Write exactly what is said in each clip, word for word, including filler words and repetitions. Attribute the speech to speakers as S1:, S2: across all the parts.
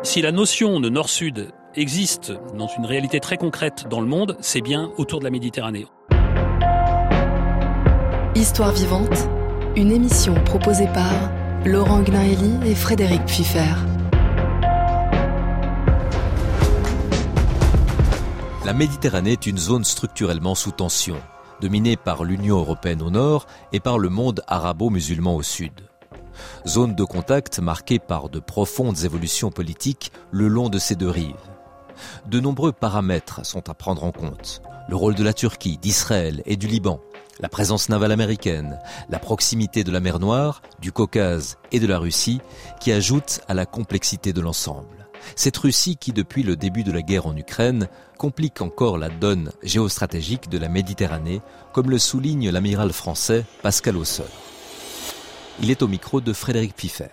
S1: Si la notion de nord-sud existe dans une réalité très concrète dans le monde, c'est bien autour de la Méditerranée.
S2: Histoire vivante, une émission proposée par Laurent Gnaeli et Frédéric Pfiffer.
S3: La Méditerranée est une zone structurellement sous tension, dominée par l'Union européenne au nord et par le monde arabo-musulman au sud. Zone de contact marquée par de profondes évolutions politiques le long de ces deux rives. De nombreux paramètres sont à prendre en compte. Le rôle de la Turquie, d'Israël et du Liban, la présence navale américaine, la proximité de la mer Noire, du Caucase et de la Russie qui ajoutent à la complexité de l'ensemble. Cette Russie qui, depuis le début de la guerre en Ukraine, complique encore la donne géostratégique de la Méditerranée, comme le souligne l'amiral français Pascal Ausseur. Il est au micro de Frédéric Pfiffer.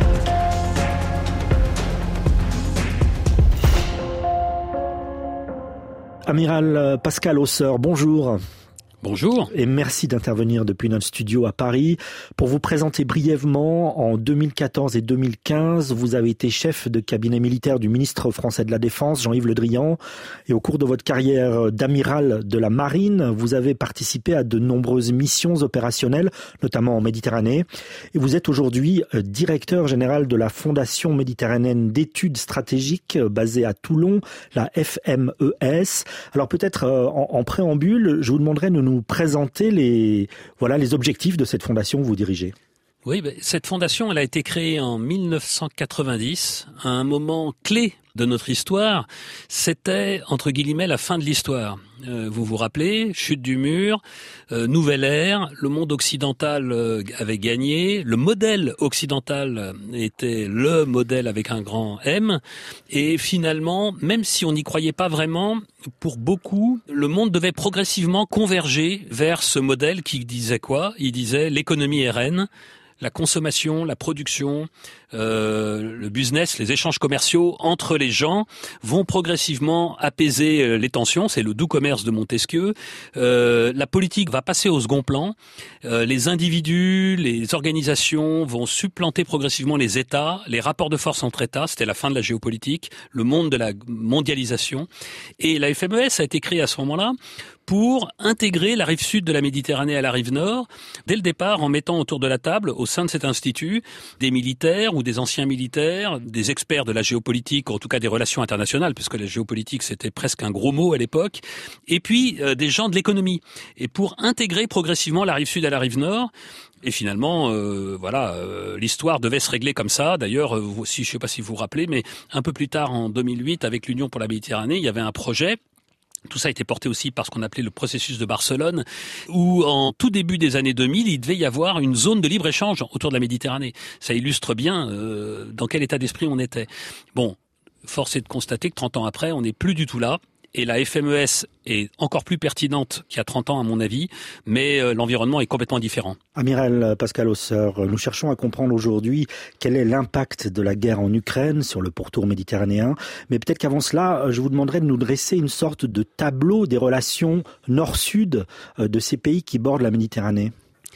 S4: Amiral Pascal Ausseur, bonjour.
S1: Bonjour.
S4: Et merci d'intervenir depuis notre studio à Paris. Pour vous présenter brièvement, en deux mille quatorze et deux mille quinze, vous avez été chef de cabinet militaire du ministre français de la Défense, Jean-Yves Le Drian. Et au cours de votre carrière d'amiral de la Marine, vous avez participé à de nombreuses missions opérationnelles, notamment en Méditerranée. Et vous êtes aujourd'hui directeur général de la Fondation méditerranéenne d'études stratégiques basée à Toulon, la F M E S. Alors peut-être en, en préambule, je vous demanderai de nous présenter les, voilà, les objectifs de cette fondation que vous dirigez.
S1: Oui, ben, cette fondation, elle a été créée en mille neuf cent quatre-vingt-dix, à un moment clé de notre histoire. C'était, entre guillemets, la fin de l'histoire. Euh, vous vous rappelez, chute du mur, euh, nouvelle ère, le monde occidental euh, avait gagné, le modèle occidental était le modèle avec un grand M, et finalement, même si on n'y croyait pas vraiment, pour beaucoup, le monde devait progressivement converger vers ce modèle qui disait quoi ? Il disait l'économie est reine, la consommation, la production, euh, le business, les échanges commerciaux entre les gens vont progressivement apaiser les tensions. C'est le doux commerce de Montesquieu. Euh, la politique va passer au second plan. Euh, les individus, les organisations vont supplanter progressivement les États, les rapports de force entre États. C'était la fin de la géopolitique, le monde de la mondialisation. Et la F M E S a été créée à ce moment-là pour intégrer la rive sud de la Méditerranée à la rive nord, dès le départ en mettant autour de la table, au sein de cet institut, des militaires ou des anciens militaires, des experts de la géopolitique, ou en tout cas des relations internationales, puisque la géopolitique c'était presque un gros mot à l'époque, et puis euh, des gens de l'économie. Et pour intégrer progressivement la rive sud à la rive nord, et finalement, euh, voilà, euh, l'histoire devait se régler comme ça. D'ailleurs, euh, si, je ne sais pas si vous vous rappelez, mais un peu plus tard, en deux mille huit, avec l'Union pour la Méditerranée, il y avait un projet. Tout ça a été porté aussi par ce qu'on appelait le processus de Barcelone, où en tout début des années deux mille, il devait y avoir une zone de libre-échange autour de la Méditerranée. Ça illustre bien euh, dans quel état d'esprit on était. Bon, force est de constater que trente ans après, on n'est plus du tout là. Et la F M E S est encore plus pertinente qu'il y a trente ans, à mon avis, mais euh, l'environnement est complètement différent.
S4: Amiral Pascal Ausseur, nous cherchons à comprendre aujourd'hui quel est l'impact de la guerre en Ukraine sur le pourtour méditerranéen. Mais peut-être qu'avant cela, je vous demanderai de nous dresser une sorte de tableau des relations nord-sud de ces pays qui bordent la Méditerranée.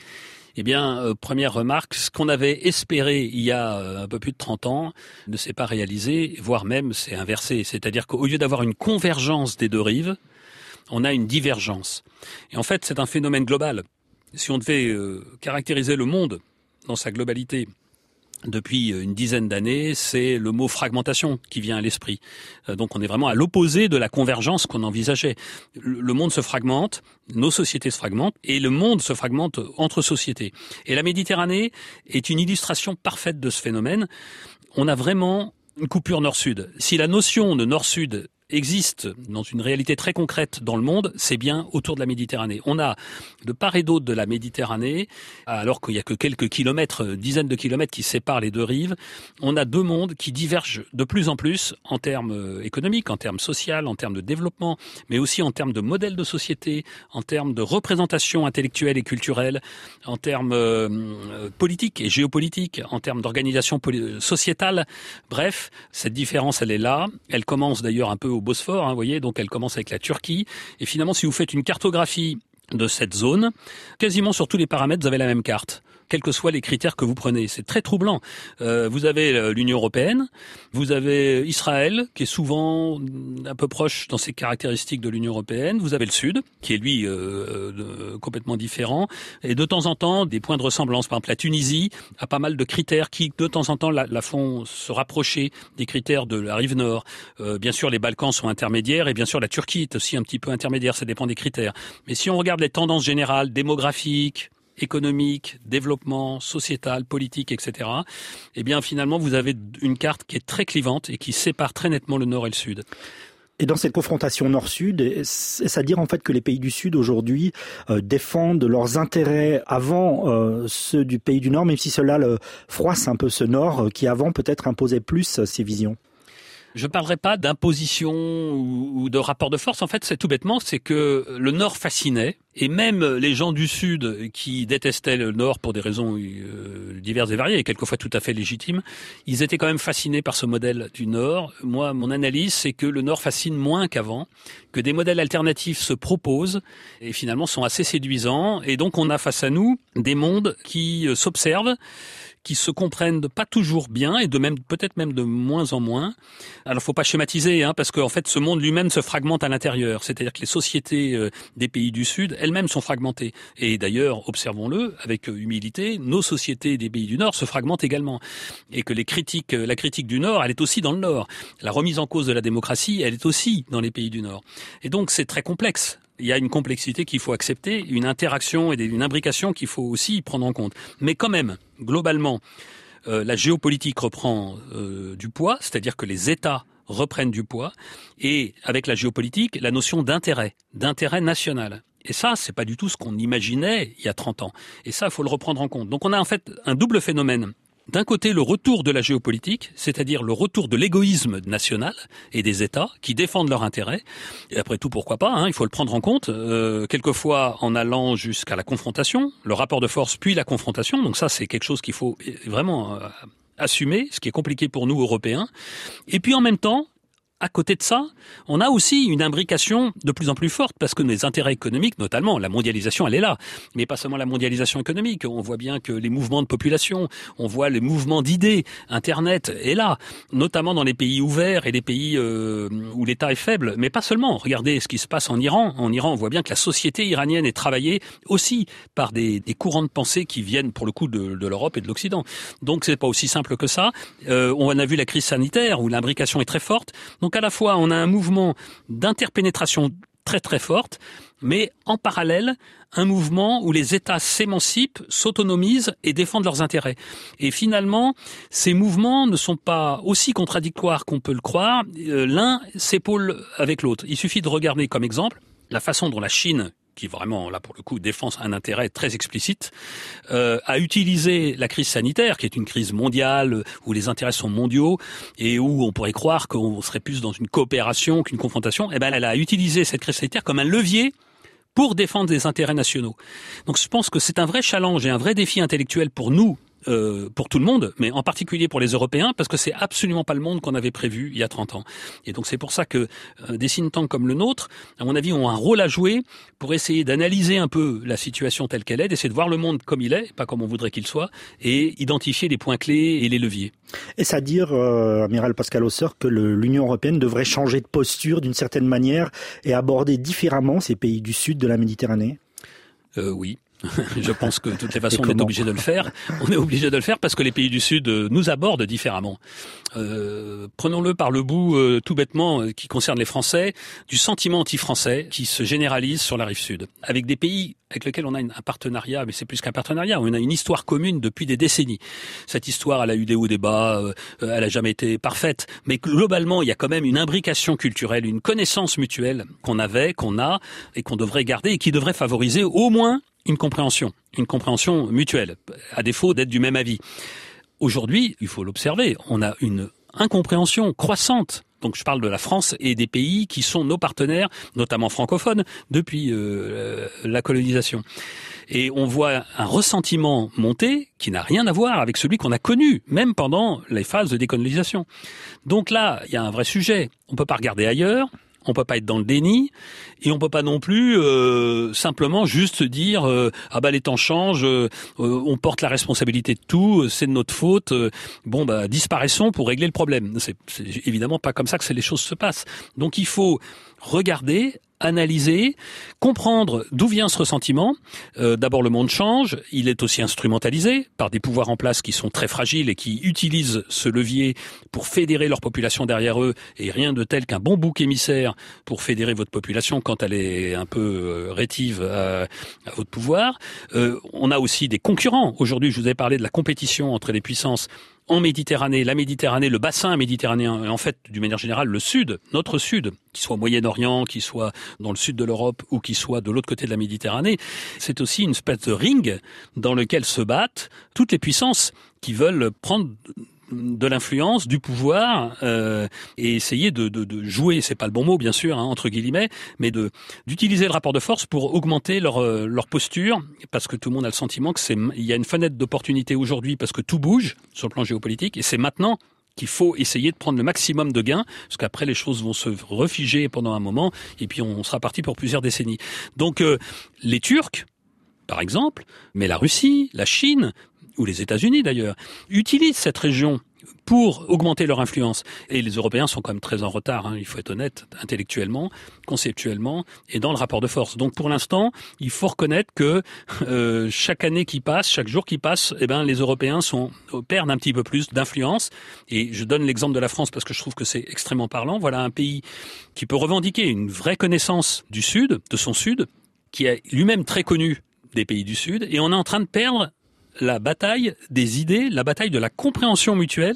S1: Eh bien, euh, première remarque, ce qu'on avait espéré il y a euh, un peu plus de trente ans ne s'est pas réalisé, voire même c'est inversé. C'est-à-dire qu'au lieu d'avoir une convergence des deux rives, on a une divergence. Et en fait, c'est un phénomène global. Si on devait euh, caractériser le monde dans sa globalité depuis une dizaine d'années, c'est le mot fragmentation qui vient à l'esprit. Donc on est vraiment à l'opposé de la convergence qu'on envisageait. Le monde se fragmente, nos sociétés se fragmentent, et le monde se fragmente entre sociétés. Et la Méditerranée est une illustration parfaite de ce phénomène. On a vraiment une coupure nord-sud. Si la notion de nord-sud existe dans une réalité très concrète dans le monde, c'est bien autour de la Méditerranée. On a de part et d'autre de la Méditerranée, alors qu'il n'y a que quelques kilomètres, dizaines de kilomètres qui séparent les deux rives, on a deux mondes qui divergent de plus en plus en termes économiques, en termes sociaux, en termes de développement, mais aussi en termes de modèle de société, en termes de représentation intellectuelle et culturelle, en termes euh, politiques et géopolitiques, en termes d'organisation sociétale. Bref, cette différence, elle est là. Elle commence d'ailleurs un peu au Bosphore, hein, vous voyez, donc elle commence avec la Turquie. Et finalement, si vous faites une cartographie de cette zone, quasiment sur tous les paramètres, vous avez la même carte. quels que soient les critères que vous prenez. C'est très troublant. Euh, vous avez l'Union européenne, vous avez Israël, qui est souvent un peu proche dans ses caractéristiques de l'Union européenne, vous avez le Sud, qui est lui euh, euh, complètement différent, et de temps en temps, des points de ressemblance. Par exemple, la Tunisie a pas mal de critères qui, de temps en temps, la, la font se rapprocher des critères de la rive nord. Euh, bien sûr, les Balkans sont intermédiaires, et bien sûr, la Turquie est aussi un petit peu intermédiaire, ça dépend des critères. Mais si on regarde les tendances générales, démographiques, économiques, développement, sociétal, politique, et cetera, eh bien, finalement, vous avez une carte qui est très clivante et qui sépare très nettement le nord et le sud.
S4: Et dans cette confrontation nord-sud, est-ce à dire en fait que les pays du Sud aujourd'hui euh, défendent leurs intérêts avant euh, ceux du pays du Nord, même si cela le froisse un peu ce Nord euh, qui avant peut-être imposait plus euh, ses visions?
S1: Je ne parlerai pas d'imposition ou, ou de rapport de force. En fait, c'est tout bêtement, c'est que le Nord fascinait. Et même les gens du Sud qui détestaient le Nord pour des raisons euh, diverses et variées, et quelquefois tout à fait légitimes, ils étaient quand même fascinés par ce modèle du Nord. Moi, mon analyse, c'est que le Nord fascine moins qu'avant, que des modèles alternatifs se proposent et finalement sont assez séduisants. Et donc, on a face à nous des mondes qui euh, s'observent, qui se comprennent pas toujours bien et de même peut-être même de moins en moins. Alors, faut pas schématiser, hein, parce qu'en fait, ce monde lui-même se fragmente à l'intérieur. C'est-à-dire que les sociétés euh, des pays du Sud, elles-mêmes sont fragmentées. Et d'ailleurs, observons-le avec humilité, nos sociétés des pays du Nord se fragmentent également. Et que les critiques, la critique du Nord, elle est aussi dans le Nord. La remise en cause de la démocratie, elle est aussi dans les pays du Nord. Et donc, c'est très complexe. Il y a une complexité qu'il faut accepter, une interaction et une imbrication qu'il faut aussi prendre en compte. Mais quand même, globalement, euh, la géopolitique reprend euh, du poids, c'est-à-dire que les États reprennent du poids, et avec la géopolitique, la notion d'intérêt, d'intérêt national. Et ça, c'est pas du tout ce qu'on imaginait il y a trente ans. Et ça, il faut le reprendre en compte. Donc on a en fait un double phénomène. D'un côté, le retour de la géopolitique, c'est-à-dire le retour de l'égoïsme national et des États qui défendent leurs intérêts. Et après tout, pourquoi pas, hein, il faut le prendre en compte, euh, quelquefois en allant jusqu'à la confrontation, le rapport de force puis la confrontation. Donc ça, c'est quelque chose qu'il faut vraiment euh, assumer, ce qui est compliqué pour nous, Européens. Et puis en même temps, à côté de ça, on a aussi une imbrication de plus en plus forte parce que les intérêts économiques, notamment la mondialisation, elle est là. Mais pas seulement la mondialisation économique. On voit bien que les mouvements de population, on voit les mouvements d'idées. Internet est là, notamment dans les pays ouverts et les pays euh, où l'État est faible. Mais pas seulement. Regardez ce qui se passe en Iran. En Iran, on voit bien que la société iranienne est travaillée aussi par des, des courants de pensée qui viennent pour le coup de, de l'Europe et de l'Occident. Donc c'est pas aussi simple que ça. Euh, on a vu la crise sanitaire où l'imbrication est très forte. Donc à la fois, on a un mouvement d'interpénétration très très forte, mais en parallèle, un mouvement où les États s'émancipent, s'autonomisent et défendent leurs intérêts. Et finalement, ces mouvements ne sont pas aussi contradictoires qu'on peut le croire. L'un s'épaule avec l'autre. Il suffit de regarder comme exemple la façon dont la Chine, qui vraiment, là, pour le coup, défend un intérêt très explicite, euh, a utilisé la crise sanitaire, qui est une crise mondiale, où les intérêts sont mondiaux, et où on pourrait croire qu'on serait plus dans une coopération qu'une confrontation. Eh ben, elle a utilisé cette crise sanitaire comme un levier pour défendre des intérêts nationaux. Donc, je pense que c'est un vrai challenge et un vrai défi intellectuel pour nous, Euh, pour tout le monde, mais en particulier pour les Européens, parce que c'est absolument pas le monde qu'on avait prévu il y a trente ans. Et donc c'est pour ça que euh, des think tanks comme le nôtre, à mon avis, ont un rôle à jouer pour essayer d'analyser un peu la situation telle qu'elle est, d'essayer de voir le monde comme il est, pas comme on voudrait qu'il soit, et identifier les points clés et les leviers.
S4: Est-ce à dire, euh, amiral Pascal Hausseur, que le, l'Union européenne devrait changer de posture d'une certaine manière et aborder différemment ces pays du sud de la Méditerranée ?
S1: euh, Oui. Je pense que de toutes les façons, on est obligé de le faire. On est obligé de le faire parce que les pays du Sud nous abordent différemment. Euh, prenons-le par le bout, euh, tout bêtement, euh, qui concerne les Français, du sentiment anti-français qui se généralise sur la rive sud. Avec des pays avec lesquels on a une, un partenariat, mais c'est plus qu'un partenariat, on a une histoire commune depuis des décennies. Cette histoire, elle a eu des hauts, des bas, euh, elle a jamais été parfaite, mais globalement, il y a quand même une imbrication culturelle, une connaissance mutuelle qu'on avait, qu'on a, et qu'on devrait garder, et qui devrait favoriser au moins une compréhension, une compréhension mutuelle, à défaut d'être du même avis. Aujourd'hui, il faut l'observer, on a une incompréhension croissante. Donc je parle de la France et des pays qui sont nos partenaires, notamment francophones, depuis euh, la colonisation. Et on voit un ressentiment monter qui n'a rien à voir avec celui qu'on a connu, même pendant les phases de décolonisation. Donc là, il y a un vrai sujet. On ne peut pas regarder ailleurs. on peut pas être dans le déni, et on peut pas non plus euh, simplement juste dire euh, ah bah les temps changent, euh, on porte la responsabilité de tout, c'est de notre faute. Euh, bon bah disparaissons pour régler le problème. C'est, c'est évidemment pas comme ça que les choses se passent. Donc il faut regarder, analyser, comprendre d'où vient ce ressentiment. Euh, d'abord, le monde change. Il est aussi instrumentalisé par des pouvoirs en place qui sont très fragiles et qui utilisent ce levier pour fédérer leur population derrière eux. Et rien de tel qu'un bon bouc émissaire pour fédérer votre population quand elle est un peu rétive à, à votre pouvoir. Euh, on a aussi des concurrents. Aujourd'hui, je vous ai parlé de la compétition entre les puissances en Méditerranée, la Méditerranée, le bassin méditerranéen, et en fait, d'une manière générale, le Sud, notre Sud, qu'il soit au Moyen-Orient, qu'il soit dans le sud de l'Europe ou qu'il soit de l'autre côté de la Méditerranée, c'est aussi une espèce de ring dans lequel se battent toutes les puissances qui veulent prendre de l'influence, du pouvoir, euh, et essayer de, de, de jouer, c'est pas le bon mot bien sûr, hein, entre guillemets, mais de d'utiliser le rapport de force pour augmenter leur leur posture, parce que tout le monde a le sentiment que c'est il y a une fenêtre d'opportunité aujourd'hui parce que tout bouge sur le plan géopolitique, et c'est maintenant qu'il faut essayer de prendre le maximum de gains, parce qu'après les choses vont se refiger pendant un moment, et puis on sera parti pour plusieurs décennies. Donc euh, les Turcs, par exemple, mais la Russie, la Chine, ou les États-Unis d'ailleurs, utilisent cette région pour augmenter leur influence. Et les Européens sont quand même très en retard, hein, il faut être honnête, intellectuellement, conceptuellement et dans le rapport de force. Donc pour l'instant, il faut reconnaître que euh, chaque année qui passe, chaque jour qui passe, eh ben les Européens sont perdent un petit peu plus d'influence. Et je donne l'exemple de la France parce que je trouve que c'est extrêmement parlant. Voilà un pays qui peut revendiquer une vraie connaissance du Sud, de son Sud, qui est lui-même très connu des pays du Sud, et on est en train de perdre la bataille des idées, la bataille de la compréhension mutuelle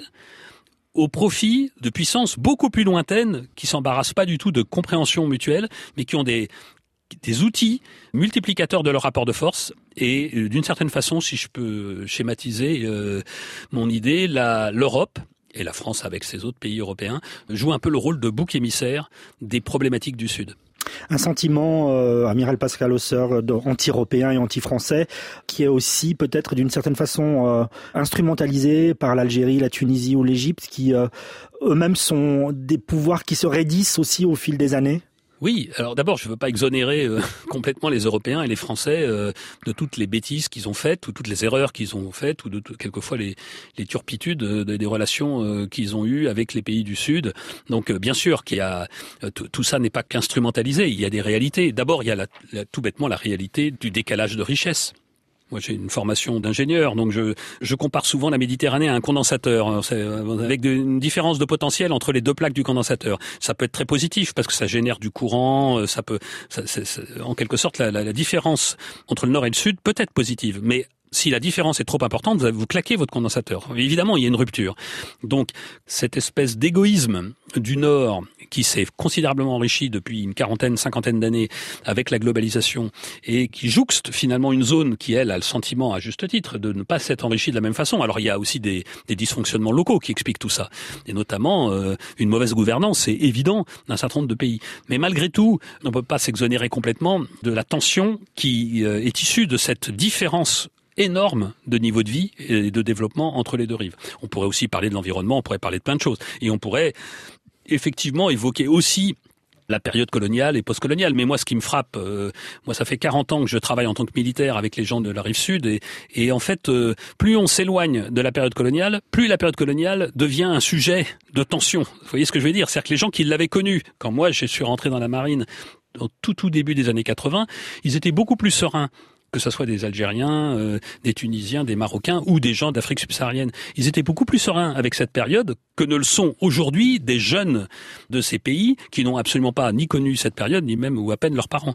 S1: au profit de puissances beaucoup plus lointaines qui s'embarrassent pas du tout de compréhension mutuelle, mais qui ont des, des outils multiplicateurs de leur rapport de force. Et euh, d'une certaine façon, si je peux schématiser euh, mon idée, la, l'Europe, et la France avec ses autres pays européens, joue un peu le rôle de bouc émissaire des problématiques du Sud.
S4: Un sentiment, euh, amiral Pascal Hausser, anti-européen et anti-français, qui est aussi peut-être d'une certaine façon euh, instrumentalisé par l'Algérie, la Tunisie ou l'Égypte, qui euh, eux-mêmes sont des pouvoirs qui se raidissent aussi au fil des années.
S1: Oui, alors d'abord, je ne veux pas exonérer euh, complètement les Européens et les Français euh, de toutes les bêtises qu'ils ont faites, ou toutes les erreurs qu'ils ont faites, ou de tout, quelquefois les, les turpitudes de, de, des relations euh, qu'ils ont eues avec les pays du Sud. Donc euh, bien sûr qu'il y a euh, t- tout ça n'est pas qu'instrumentalisé, il y a des réalités. D'abord, il y a la, la, tout bêtement la réalité du décalage de richesse. Moi, j'ai une formation d'ingénieur, donc je, je compare souvent la Méditerranée à un condensateur, c'est, avec de, une différence de potentiel entre les deux plaques du condensateur. Ça peut être très positif parce que ça génère du courant, ça peut, ça, c'est, c'est, en quelque sorte, la, la, la différence entre le nord et le sud peut être positive, mais si la différence est trop importante, vous, vous claquez votre condensateur. Évidemment, il y a une rupture. Donc, cette espèce d'égoïsme du Nord qui s'est considérablement enrichi depuis une quarantaine, cinquantaine d'années avec la globalisation et qui jouxte finalement une zone qui, elle, a le sentiment, à juste titre, de ne pas s'être enrichie de la même façon. Alors, il y a aussi des, des dysfonctionnements locaux qui expliquent tout ça. Et notamment, euh, une mauvaise gouvernance, c'est évident, d'un certain nombre de pays. Mais malgré tout, on ne peut pas s'exonérer complètement de la tension qui euh, est issue de cette différence énorme de niveau de vie et de développement entre les deux rives. On pourrait aussi parler de l'environnement, on pourrait parler de plein de choses. Et on pourrait effectivement évoquer aussi la période coloniale et postcoloniale. Mais moi, ce qui me frappe, euh, moi, ça fait quarante ans que je travaille en tant que militaire avec les gens de la rive sud. Et, et en fait, euh, plus on s'éloigne de la période coloniale, plus la période coloniale devient un sujet de tension. Vous voyez ce que je veux dire ? C'est-à-dire que les gens qui l'avaient connu, quand moi, je suis rentré dans la marine au tout, tout début des années quatre-vingts, ils étaient beaucoup plus sereins, que ce soit des Algériens, euh, des Tunisiens, des Marocains ou des gens d'Afrique subsaharienne. Ils étaient beaucoup plus sereins avec cette période que ne le sont aujourd'hui des jeunes de ces pays qui n'ont absolument pas ni connu cette période, ni même ou à peine leurs parents.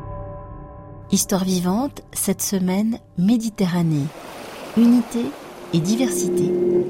S5: Histoire vivante, cette semaine, Méditerranée. Unité
S2: et diversité.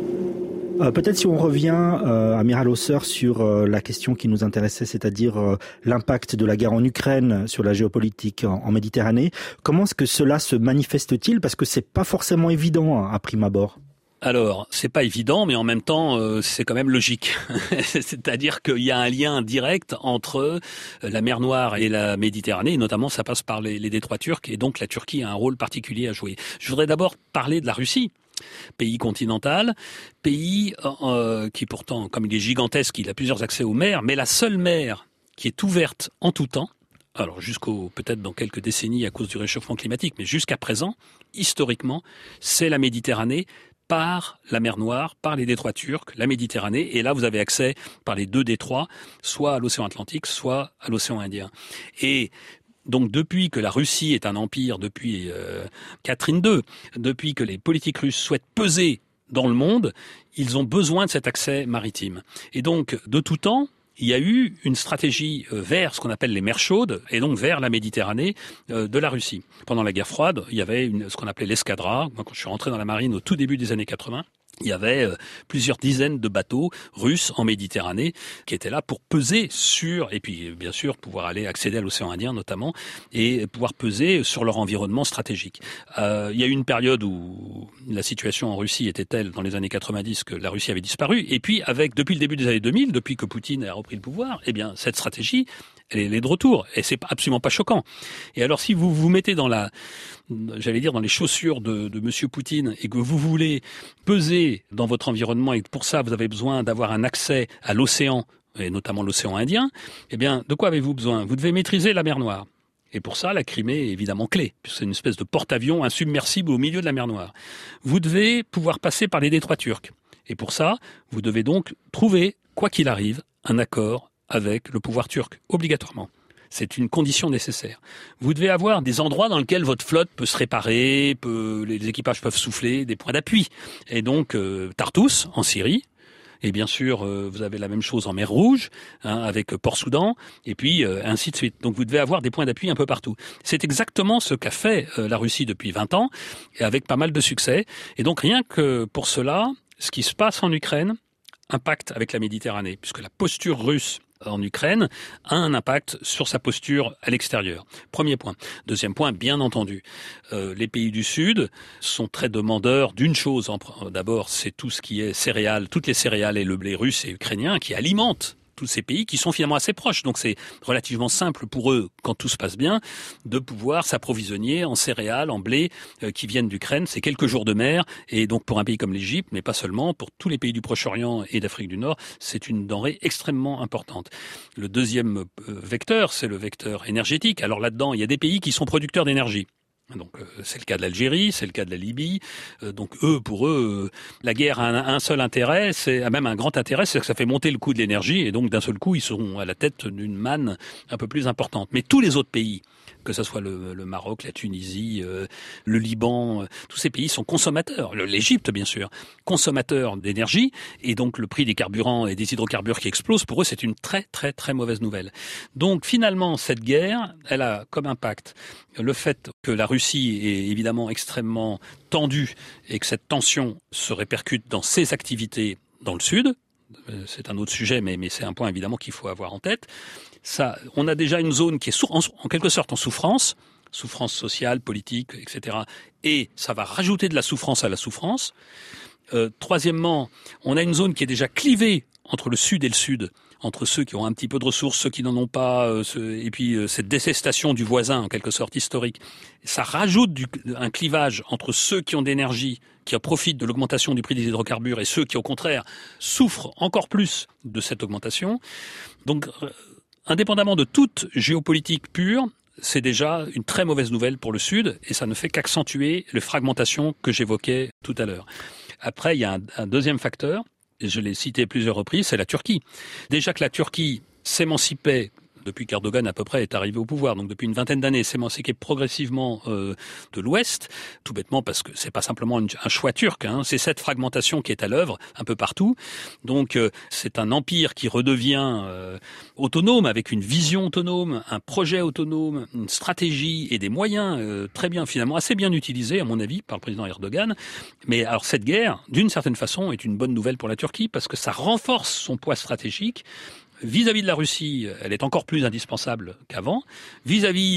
S4: Euh, peut-être si on revient, euh, Amiral Hausser, sur euh, la question qui nous intéressait, c'est-à-dire euh, l'impact de la guerre en Ukraine sur la géopolitique en, en Méditerranée. Comment est-ce que cela se manifeste-t-il ? Parce que c'est pas forcément évident hein, à prime abord.
S1: Alors, c'est pas évident, mais en même temps, euh, c'est quand même logique. C'est-à-dire qu'il y a un lien direct entre la mer Noire et la Méditerranée, et notamment ça passe par les, les détroits turcs, et donc la Turquie a un rôle particulier à jouer. Je voudrais d'abord parler de la Russie. Pays continental, pays euh, qui pourtant, comme il est gigantesque, il a plusieurs accès aux mers, mais la seule mer qui est ouverte en tout temps, alors jusqu'au peut-être dans quelques décennies à cause du réchauffement climatique, mais jusqu'à présent, historiquement, c'est la Méditerranée par la mer Noire, par les détroits turcs, la Méditerranée, et là vous avez accès par les deux détroits, soit à l'océan Atlantique, soit à l'océan Indien. Et donc depuis que la Russie est un empire, depuis euh, Catherine deux, depuis que les politiques russes souhaitent peser dans le monde, ils ont besoin de cet accès maritime. Et donc de tout temps, il y a eu une stratégie vers ce qu'on appelle les mers chaudes, et donc vers la Méditerranée euh, de la Russie. Pendant la guerre froide, il y avait une, ce qu'on appelait l'escadra. Moi, quand je suis rentré dans la marine au tout début des années quatre-vingts, il y avait euh, plusieurs dizaines de bateaux russes en Méditerranée qui étaient là pour peser sur, et puis bien sûr pouvoir aller accéder à l'océan Indien notamment, et pouvoir peser sur leur environnement stratégique. Euh, il y a eu une période où la situation en Russie était telle, dans les années quatre-vingt-dix, que la Russie avait disparu, et puis avec depuis le début des années deux mille, depuis que Poutine a repris le pouvoir, eh bien cette stratégie, elle est de retour, et c'est absolument pas choquant. Et alors si vous vous mettez dans la, j'allais dire dans les chaussures de, de Monsieur Poutine, et que vous voulez peser dans votre environnement, et pour ça vous avez besoin d'avoir un accès à l'océan, et notamment l'océan Indien, eh bien de quoi avez-vous besoin ? Vous devez maîtriser la mer Noire. Et pour ça, la Crimée est évidemment clé, puisque c'est une espèce de porte-avions insubmersible au milieu de la mer Noire. Vous devez pouvoir passer par les détroits turcs. Et pour ça, vous devez donc trouver, quoi qu'il arrive, un accord avec le pouvoir turc, obligatoirement. C'est une condition nécessaire. Vous devez avoir des endroits dans lesquels votre flotte peut se réparer, peut, les équipages peuvent souffler, des points d'appui. Et donc, euh, Tartous, en Syrie, et bien sûr, euh, vous avez la même chose en mer Rouge, hein, avec Port-Soudan, et puis euh, ainsi de suite. Donc vous devez avoir des points d'appui un peu partout. C'est exactement ce qu'a fait euh, la Russie depuis vingt ans, et avec pas mal de succès. Et donc rien que pour cela, ce qui se passe en Ukraine impacte avec la Méditerranée, puisque la posture russe en Ukraine a un impact sur sa posture à l'extérieur. Premier point. Deuxième point, bien entendu, euh, les pays du Sud sont très demandeurs d'une chose. D'abord, c'est tout ce qui est céréales, toutes les céréales et le blé russe et ukrainien qui alimentent tous ces pays qui sont finalement assez proches. Donc c'est relativement simple pour eux, quand tout se passe bien, de pouvoir s'approvisionner en céréales, en blé euh, qui viennent d'Ukraine. C'est quelques jours de mer. Et donc pour un pays comme l'Égypte, mais pas seulement, pour tous les pays du Proche-Orient et d'Afrique du Nord, c'est une denrée extrêmement importante. Le deuxième euh, vecteur, c'est le vecteur énergétique. Alors là-dedans, il y a des pays qui sont producteurs d'énergie. Donc euh, c'est le cas de l'Algérie, c'est le cas de la Libye. Euh, donc eux, pour eux, euh, la guerre a un, un seul intérêt, c'est a même un grand intérêt, c'est que ça fait monter le coût de l'énergie, et donc d'un seul coup, ils seront à la tête d'une manne un peu plus importante. Mais tous les autres pays, que ce soit le, le Maroc, la Tunisie, euh, le Liban, euh, tous ces pays sont consommateurs. L'Égypte, bien sûr, consommateurs d'énergie, et donc le prix des carburants et des hydrocarbures qui explosent, pour eux, c'est une très très très mauvaise nouvelle. Donc finalement, cette guerre, elle a comme impact le fait que la Russie est évidemment extrêmement tendue et que cette tension se répercute dans ses activités dans le Sud. C'est un autre sujet, mais, mais c'est un point évidemment qu'il faut avoir en tête. Ça, on a déjà une zone qui est sou- en, en quelque sorte en souffrance, souffrance sociale, politique, et cetera. Et ça va rajouter de la souffrance à la souffrance. Euh, troisièmement, on a une zone qui est déjà clivée entre le Sud et le Sud, entre ceux qui ont un petit peu de ressources, ceux qui n'en ont pas, euh, ce, et puis euh, cette détestation du voisin, en quelque sorte historique. Ça rajoute du, un clivage entre ceux qui ont d'énergie, qui profitent de l'augmentation du prix des hydrocarbures, et ceux qui, au contraire, souffrent encore plus de cette augmentation. Donc, euh, indépendamment de toute géopolitique pure, c'est déjà une très mauvaise nouvelle pour le Sud, et ça ne fait qu'accentuer les fragmentations que j'évoquais tout à l'heure. Après, il y a un, un deuxième facteur, et je l'ai cité plusieurs reprises, c'est la Turquie. Déjà que la Turquie s'émancipait depuis qu'Erdogan à peu près est arrivé au pouvoir, donc depuis une vingtaine d'années, s'émanciper progressivement euh, de l'Ouest, tout bêtement parce que c'est pas simplement une, un choix turc, hein, c'est cette fragmentation qui est à l'œuvre un peu partout. Donc euh, c'est un empire qui redevient euh, autonome, avec une vision autonome, un projet autonome, une stratégie et des moyens euh, très bien, finalement assez bien utilisés à mon avis par le président Erdogan. Mais alors cette guerre, d'une certaine façon, est une bonne nouvelle pour la Turquie parce que ça renforce son poids stratégique. Vis-à-vis de la Russie, elle est encore plus indispensable qu'avant. Vis-à-vis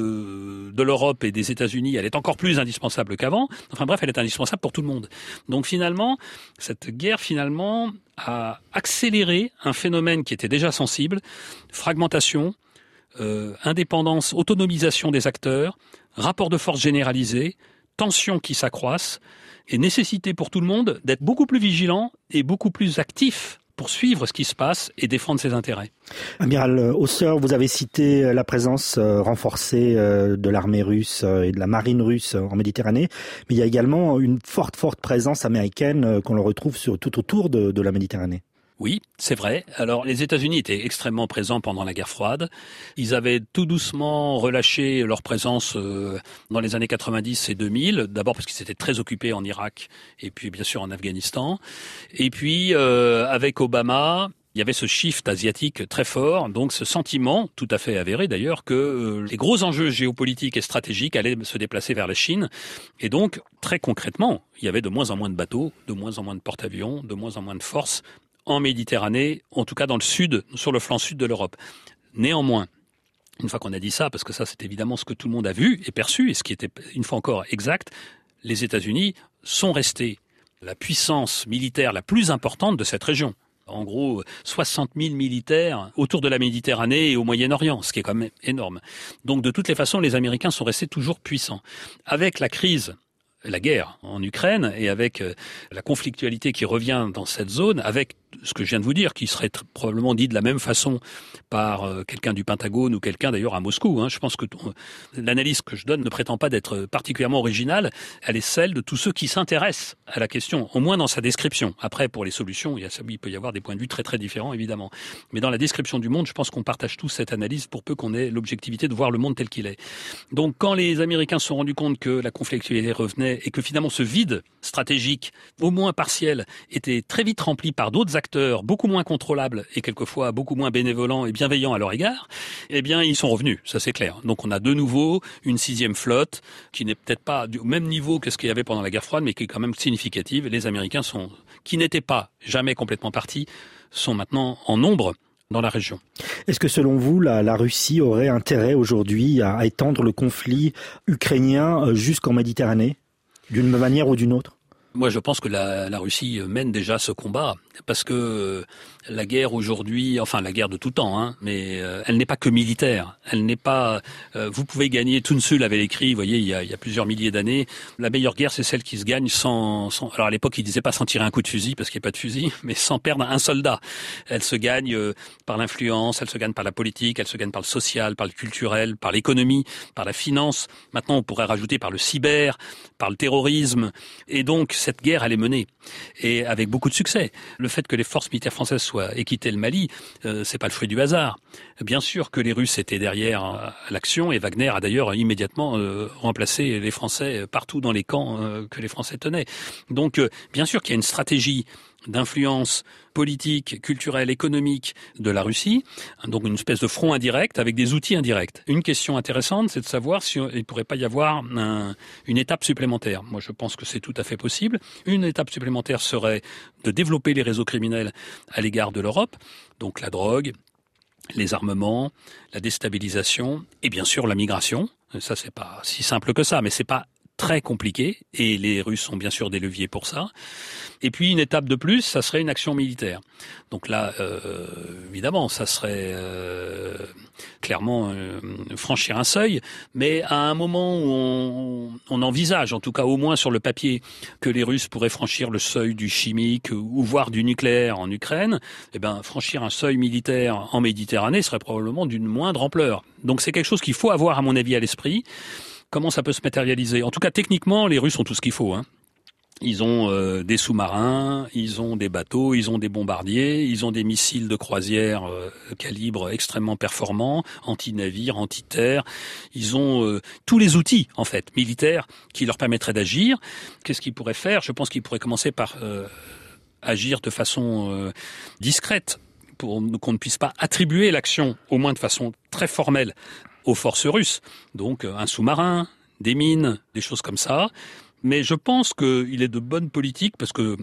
S1: euh, de l'Europe et des États-Unis, elle est encore plus indispensable qu'avant. Enfin bref, elle est indispensable pour tout le monde. Donc finalement, cette guerre finalement a accéléré un phénomène qui était déjà sensible, fragmentation, euh, indépendance, autonomisation des acteurs, rapport de force généralisé, tensions qui s'accroissent et nécessité pour tout le monde d'être beaucoup plus vigilant et beaucoup plus actif pour suivre ce qui se passe et défendre ses intérêts.
S4: Amiral Hausser, vous avez cité la présence renforcée de l'armée russe et de la marine russe en Méditerranée, mais il y a également une forte, forte présence américaine qu'on le retrouve sur, tout autour de, de la Méditerranée.
S1: Oui, c'est vrai. Alors, les États-Unis étaient extrêmement présents pendant la guerre froide. Ils avaient tout doucement relâché leur présence euh, dans les années quatre-vingt-dix et deux mille. D'abord parce qu'ils s'étaient très occupés en Irak et puis bien sûr en Afghanistan. Et puis, euh, avec Obama, il y avait ce shift asiatique très fort, donc ce sentiment, tout à fait avéré d'ailleurs, que euh, les gros enjeux géopolitiques et stratégiques allaient se déplacer vers la Chine. Et donc, très concrètement, il y avait de moins en moins de bateaux, de moins en moins de porte-avions, de moins en moins de forces en Méditerranée, en tout cas dans le sud, sur le flanc sud de l'Europe. Néanmoins, une fois qu'on a dit ça, parce que ça c'est évidemment ce que tout le monde a vu et perçu, et ce qui était une fois encore exact, les États-Unis sont restés la puissance militaire la plus importante de cette région. En gros, soixante mille militaires autour de la Méditerranée et au Moyen-Orient, ce qui est quand même énorme. Donc de toutes les façons, les Américains sont restés toujours puissants. Avec la crise, la guerre en Ukraine et avec la conflictualité qui revient dans cette zone, avec ce que je viens de vous dire, qui serait t- probablement dit de la même façon par euh, quelqu'un du Pentagone ou quelqu'un d'ailleurs à Moscou. Hein. Je pense que t- l'analyse que je donne ne prétend pas d'être particulièrement originale. Elle est celle de tous ceux qui s'intéressent à la question, au moins dans sa description. Après, pour les solutions, il, y a, il peut y avoir des points de vue très très différents, évidemment. Mais dans la description du monde, je pense qu'on partage tous cette analyse pour peu qu'on ait l'objectivité de voir le monde tel qu'il est. Donc, quand les Américains se sont rendus compte que la conflictualité revenait et que finalement ce vide stratégique, au moins partiel, était très vite rempli par d'autres acteurs beaucoup moins contrôlables et quelquefois beaucoup moins bénévolents et bienveillants à leur égard, eh bien ils sont revenus, ça c'est clair. Donc on a de nouveau une sixième flotte qui n'est peut-être pas au même niveau que ce qu'il y avait pendant la guerre froide, mais qui est quand même significative. Les Américains sont, qui n'étaient pas jamais complètement partis, sont maintenant en nombre dans la région.
S4: Est-ce que selon vous, la, la Russie aurait intérêt aujourd'hui à, à étendre le conflit ukrainien jusqu'en Méditerranée, d'une manière ou d'une autre ?
S1: Moi, je pense que la, la Russie mène déjà ce combat parce que la guerre aujourd'hui, enfin la guerre de tout temps, hein, mais euh, elle n'est pas que militaire. Elle n'est pas. Euh, vous pouvez gagner. Sun Tzu l'avait écrit. Vous voyez, il y a, il y a plusieurs milliers d'années. La meilleure guerre, c'est celle qui se gagne sans. sans alors à l'époque, il disait pas sans tirer un coup de fusil parce qu'il n'y a pas de fusil, mais sans perdre un soldat. Elle se gagne euh, par l'influence, elle se gagne par la politique, elle se gagne par le social, par le culturel, par l'économie, par la finance. Maintenant, on pourrait rajouter par le cyber, par le terrorisme. Et donc cette guerre, elle est menée et avec beaucoup de succès. Le fait que les forces militaires françaises soient et quitté le Mali, euh, c'est pas le fruit du hasard. Bien sûr que les Russes étaient derrière euh, l'action et Wagner a d'ailleurs immédiatement euh, remplacé les Français partout dans les camps euh, que les Français tenaient. Donc euh, bien sûr qu'il y a une stratégie d'influence politique, culturelle, économique de la Russie, donc une espèce de front indirect avec des outils indirects. Une question intéressante, c'est de savoir s'il ne pourrait pas y avoir un, une étape supplémentaire. Moi, je pense que c'est tout à fait possible. Une étape supplémentaire serait de développer les réseaux criminels à l'égard de l'Europe, donc la drogue, les armements, la déstabilisation et bien sûr la migration. Ça, c'est pas si simple que ça, mais c'est pas très compliqué, et les Russes ont bien sûr des leviers pour ça. Et puis une étape de plus, ça serait une action militaire. Donc là, euh, évidemment, ça serait euh, clairement euh, franchir un seuil, mais à un moment où on, on envisage, en tout cas au moins sur le papier, que les Russes pourraient franchir le seuil du chimique ou voire du nucléaire en Ukraine, eh ben franchir un seuil militaire en Méditerranée serait probablement d'une moindre ampleur. Donc c'est quelque chose qu'il faut avoir, à mon avis, à l'esprit. Comment ça peut se matérialiser ? En tout cas, techniquement, les Russes ont tout ce qu'il faut, hein. Ils ont euh, des sous-marins, ils ont des bateaux, ils ont des bombardiers, ils ont des missiles de croisière euh, calibre extrêmement performants, anti-navires, anti-terre. Ils ont euh, tous les outils, en fait, militaires qui leur permettraient d'agir. Qu'est-ce qu'ils pourraient faire ? Je pense qu'ils pourraient commencer par euh, agir de façon euh, discrète, pour qu'on ne puisse pas attribuer l'action, au moins de façon très formelle, aux forces russes. Donc un sous-marin, des mines, des choses comme ça. Mais je pense qu'il est de bonne politique parce que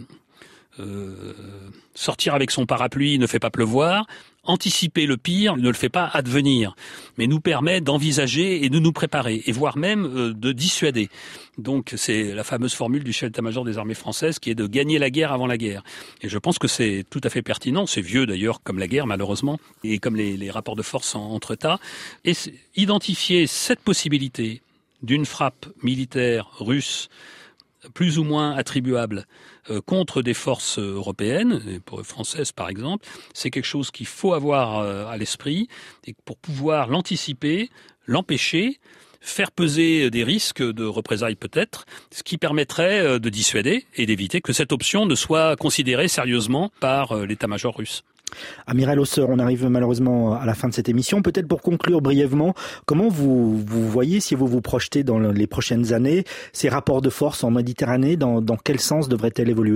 S1: euh, sortir avec son parapluie ne fait pas pleuvoir, anticiper le pire ne le fait pas advenir, mais nous permet d'envisager et de nous préparer, et voire même euh, de dissuader. Donc c'est la fameuse formule du chef d'état-major des armées françaises qui est de gagner la guerre avant la guerre. Et je pense que c'est tout à fait pertinent, c'est vieux d'ailleurs comme la guerre malheureusement, et comme les, les rapports de force en, entre États, et identifier cette possibilité d'une frappe militaire russe plus ou moins attribuable euh, contre des forces européennes, et françaises par exemple, c'est quelque chose qu'il faut avoir euh, à l'esprit, et pour pouvoir l'anticiper, l'empêcher, faire peser des risques de représailles peut-être, ce qui permettrait euh, de dissuader et d'éviter que cette option ne soit considérée sérieusement par euh, l'état-major russe.
S4: Amiral Hausseur, on arrive malheureusement à la fin de cette émission. Peut-être pour conclure brièvement, comment vous, vous voyez, si vous vous projetez dans les prochaines années, ces rapports de force en Méditerranée, dans, dans quel sens devraient-elles évoluer ?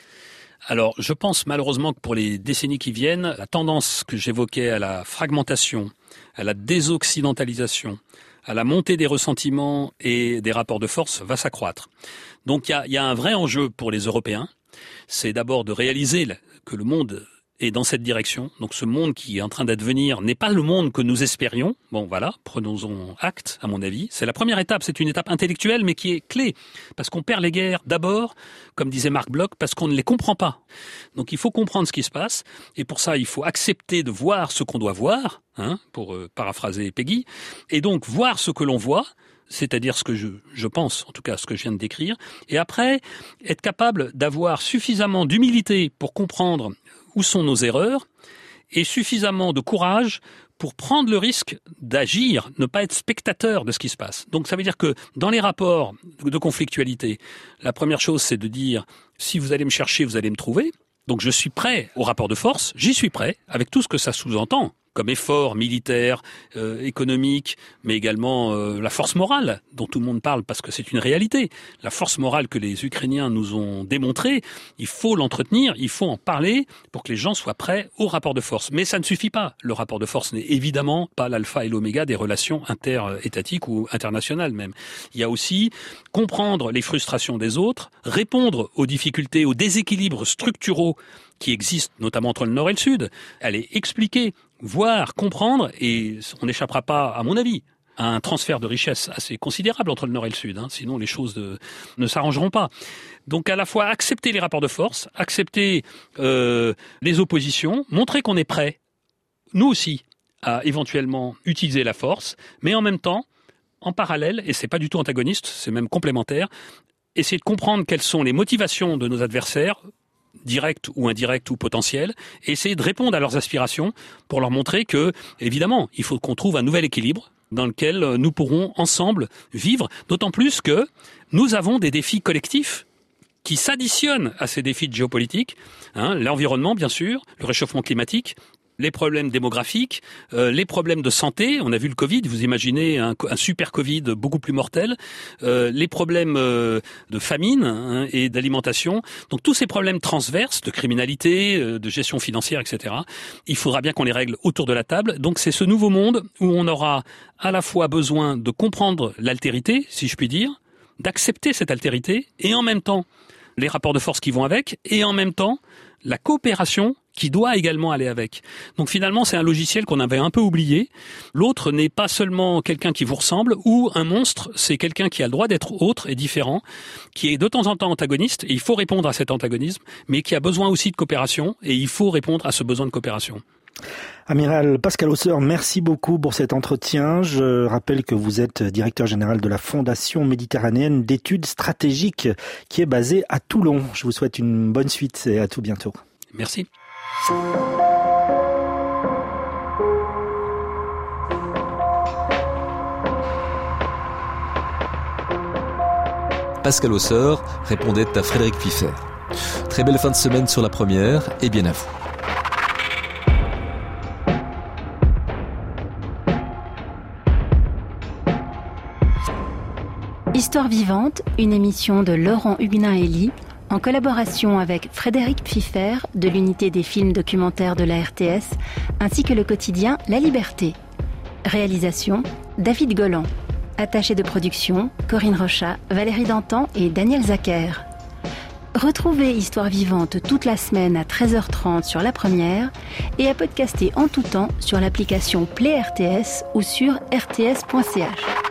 S1: Alors, je pense malheureusement que pour les décennies qui viennent, la tendance que j'évoquais à la fragmentation, à la désoccidentalisation, à la montée des ressentiments et des rapports de force va s'accroître. Donc il y a, y a un vrai enjeu pour les Européens, c'est d'abord de réaliser que le monde et dans cette direction. Donc ce monde qui est en train d'advenir n'est pas le monde que nous espérions. Bon voilà, prenons-en acte, à mon avis. C'est la première étape, c'est une étape intellectuelle, mais qui est clé. Parce qu'on perd les guerres d'abord, comme disait Marc Bloch, parce qu'on ne les comprend pas. Donc il faut comprendre ce qui se passe. Et pour ça, il faut accepter de voir ce qu'on doit voir, hein, pour euh, paraphraser Peggy. Et donc voir ce que l'on voit, c'est-à-dire ce que je, je pense, en tout cas ce que je viens de décrire. Et après, être capable d'avoir suffisamment d'humilité pour comprendre où sont nos erreurs, et suffisamment de courage pour prendre le risque d'agir, ne pas être spectateur de ce qui se passe. Donc ça veut dire que dans les rapports de conflictualité, la première chose c'est de dire si vous allez me chercher, vous allez me trouver. Donc je suis prêt au rapport de force, j'y suis prêt, avec tout ce que ça sous-entend, comme effort militaire, euh, économique, mais également euh, la force morale dont tout le monde parle parce que c'est une réalité. La force morale que les Ukrainiens nous ont démontrée, il faut l'entretenir, il faut en parler pour que les gens soient prêts au rapport de force. Mais ça ne suffit pas. Le rapport de force n'est évidemment pas l'alpha et l'oméga des relations interétatiques ou internationales même. Il y a aussi comprendre les frustrations des autres, répondre aux difficultés, aux déséquilibres structuraux qui existent notamment entre le Nord et le Sud, aller expliquer, voir, comprendre, et on n'échappera pas, à mon avis, à un transfert de richesse assez considérable entre le Nord et le Sud, hein, sinon les choses de, ne s'arrangeront pas. Donc à la fois accepter les rapports de force, accepter euh, les oppositions, montrer qu'on est prêt, nous aussi, à éventuellement utiliser la force, mais en même temps, en parallèle, et c'est pas du tout antagoniste, c'est même complémentaire, essayer de comprendre quelles sont les motivations de nos adversaires, directes ou indirectes ou potentielles, et essayer de répondre à leurs aspirations pour leur montrer que, évidemment, il faut qu'on trouve un nouvel équilibre dans lequel nous pourrons ensemble vivre, d'autant plus que nous avons des défis collectifs qui s'additionnent à ces défis de géopolitique, hein, l'environnement bien sûr, le réchauffement climatique, les problèmes démographiques, euh, les problèmes de santé. On a vu le Covid, vous imaginez un, un super Covid beaucoup plus mortel, euh, les problèmes euh, de famine hein, et d'alimentation. Donc tous ces problèmes transverses de criminalité, euh, de gestion financière, et cetera. Il faudra bien qu'on les règle autour de la table. Donc c'est ce nouveau monde où on aura à la fois besoin de comprendre l'altérité, si je puis dire, d'accepter cette altérité, et en même temps les rapports de force qui vont avec, et en même temps la coopération qui doit également aller avec. Donc finalement, c'est un logiciel qu'on avait un peu oublié. L'autre n'est pas seulement quelqu'un qui vous ressemble, ou un monstre, c'est quelqu'un qui a le droit d'être autre et différent, qui est de temps en temps antagoniste, et il faut répondre à cet antagonisme, mais qui a besoin aussi de coopération, et il faut répondre à ce besoin de coopération.
S4: Amiral Pascal Hausseur, merci beaucoup pour cet entretien. Je rappelle que vous êtes directeur général de la Fondation méditerranéenne d'études stratégiques qui est basée à Toulon. Je vous souhaite une bonne suite et à tout bientôt.
S1: Merci.
S3: Pascal Hausseur répondait à Frédéric Pfiffer. Très belle fin de semaine sur la première et bien à vous.
S5: Histoire vivante, une émission de Laurent Huguenin-Hélie, en collaboration avec Frédéric Pfiffer de l'unité des films documentaires de la R T S, ainsi que le quotidien La Liberté. Réalisation, David Golan. Attaché de production, Corinne Rochat, Valérie Dantan et Daniel Zacher. Retrouvez Histoire vivante toute la semaine à treize heures trente sur la première et à podcaster en tout temps sur l'application Play R T S ou sur r t s point c h.